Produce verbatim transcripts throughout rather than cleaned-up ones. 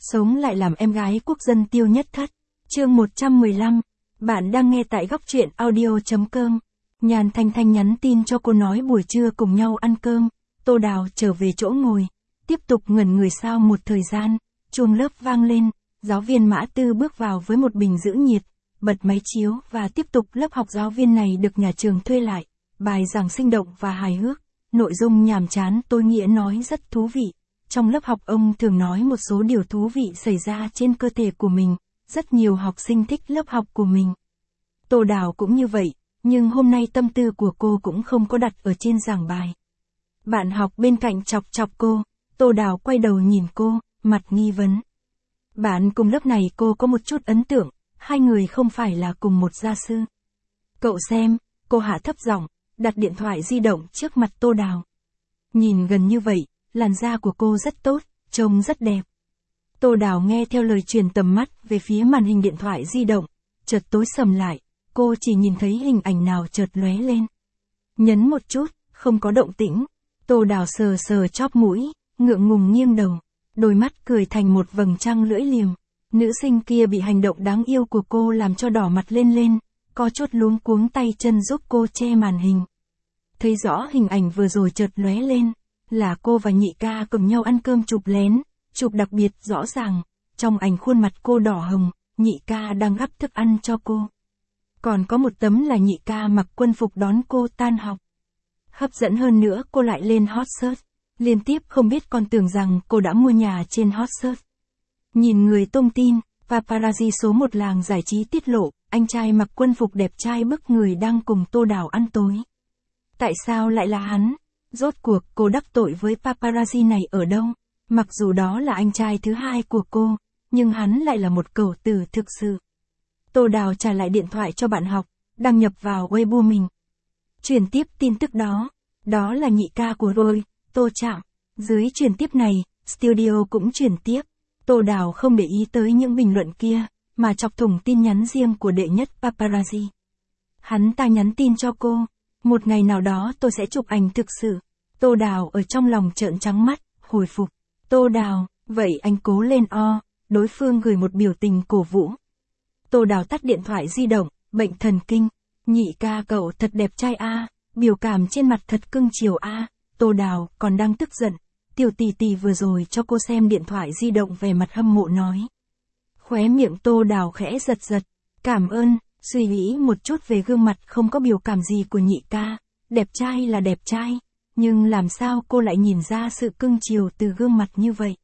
Sống lại làm em gái quốc dân Tiêu Nhất Thất. Chương một trăm mười lăm. Bạn đang nghe tại góc truyện audio chấm com. Nhàn Thanh Thanh nhắn tin cho cô nói buổi trưa cùng nhau ăn cơm. Tô Đào trở về chỗ ngồi, tiếp tục ngẩn người sau một thời gian. Chuông lớp vang lên, giáo viên Mã Tư bước vào với một bình giữ nhiệt, bật máy chiếu và tiếp tục lớp học. Giáo viên này được nhà trường thuê lại, bài giảng sinh động và hài hước, nội dung nhàm chán tôi nghĩa nói rất thú vị. Trong lớp học ông thường nói một số điều thú vị xảy ra trên cơ thể của mình, rất nhiều học sinh thích lớp học của mình. Tô Đào cũng như vậy, nhưng hôm nay tâm tư của cô cũng không có đặt ở trên giảng bài. Bạn học bên cạnh chọc chọc cô, Tô Đào quay đầu nhìn cô, mặt nghi vấn. Bạn cùng lớp này cô có một chút ấn tượng, hai người không phải là cùng một gia sư. Cậu xem, cô hạ thấp giọng, đặt điện thoại di động trước mặt Tô Đào. Nhìn gần như vậy, làn da của cô rất tốt, trông rất đẹp. Tô Đào nghe theo lời truyền tầm mắt về phía màn hình điện thoại di động, chợt tối sầm lại, cô chỉ nhìn thấy hình ảnh nào chợt lóe lên. Nhấn một chút, không có động tĩnh. Tô Đào sờ sờ chóp mũi, ngượng ngùng nghiêng đầu, đôi mắt cười thành một vầng trăng lưỡi liềm. Nữ sinh kia bị hành động đáng yêu của cô làm cho đỏ mặt lên lên, có chút luống cuống tay chân giúp cô che màn hình. Thấy rõ hình ảnh vừa rồi chợt lóe lên, là cô và nhị ca cùng nhau ăn cơm chụp lén, chụp đặc biệt rõ ràng, trong ảnh khuôn mặt cô đỏ hồng, nhị ca đang gắp thức ăn cho cô. Còn có một tấm là nhị ca mặc quân phục đón cô tan học. Hấp dẫn hơn nữa cô lại lên hot search, liên tiếp không biết còn tưởng rằng cô đã mua nhà trên hot search. Nhìn người tung tin, paparazzi số một làng giải trí tiết lộ, anh trai mặc quân phục đẹp trai bức người đang cùng Tô Đào ăn tối. Tại sao lại là hắn? Rốt cuộc cô đắc tội với paparazzi này ở đâu? Mặc dù đó là anh trai thứ hai của cô, nhưng hắn lại là một cẩu tử thực sự. Tô Đào trả lại điện thoại cho bạn học, đăng nhập vào Weibo mình. Truyền tiếp tin tức đó, đó là nhị ca của Roy, Tô Trạm. Dưới truyền tiếp này, studio cũng truyền tiếp. Tô Đào không để ý tới những bình luận kia, mà chọc thủng tin nhắn riêng của đệ nhất paparazzi. Hắn ta nhắn tin cho cô, một ngày nào đó tôi sẽ chụp ảnh thực sự. Tô Đào ở trong lòng trợn trắng mắt, hồi phục. Tô Đào, vậy anh cố lên o, đối phương gửi một biểu tình cổ vũ. Tô Đào tắt điện thoại di động, bệnh thần kinh. Nhị ca cậu thật đẹp trai a, biểu cảm trên mặt thật cưng chiều a. Tô Đào còn đang tức giận, tiểu tỷ tỷ vừa rồi cho cô xem điện thoại di động về mặt hâm mộ nói. Khóe miệng Tô Đào khẽ giật giật, cảm ơn, suy nghĩ một chút về gương mặt không có biểu cảm gì của nhị ca, đẹp trai là đẹp trai, nhưng làm sao cô lại nhìn ra sự cưng chiều từ gương mặt như vậy?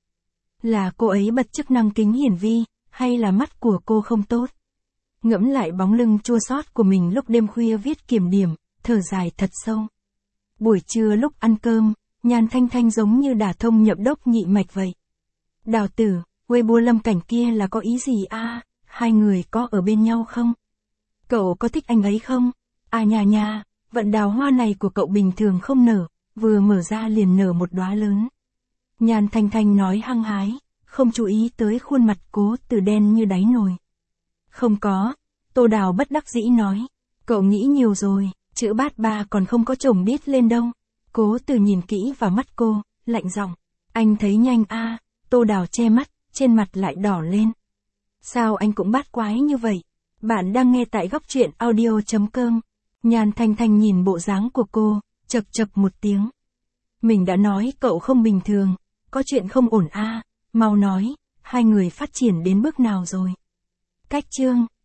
Là cô ấy bật chức năng kính hiển vi, hay là mắt của cô không tốt? Ngẫm lại bóng lưng chua xót của mình lúc đêm khuya viết kiểm điểm, thở dài thật sâu. Buổi trưa lúc ăn cơm, Nhàn Thanh Thanh giống như đả thông nhậm đốc nhị mạch vậy. Đào tử, Weibo Lâm Cảnh kia là có ý gì a? À? Hai người có ở bên nhau không? Cậu có thích anh ấy không? À nhà nhà, vận đào hoa này của cậu bình thường không nở, vừa mở ra liền nở một đóa lớn. Nhàn Thanh Thanh nói hăng hái, không chú ý tới khuôn mặt Cố Từ đen như đáy nồi. Không có, Tô Đào bất đắc dĩ nói, cậu nghĩ nhiều rồi, chữ bát ba còn không có chồng đít lên đâu. Cố Từ nhìn kỹ vào mắt cô, lạnh giọng, anh thấy nhanh a. À. Tô Đào che mắt, trên mặt lại đỏ lên. Sao anh cũng bát quái như vậy? Bạn đang nghe tại góc truyện audio chấm com. Nhàn Thanh Thanh nhìn bộ dáng của cô, chậc chậc một tiếng. Mình đã nói cậu không bình thường, có chuyện không ổn a, à. Mau nói, hai người phát triển đến bước nào rồi? Cách chương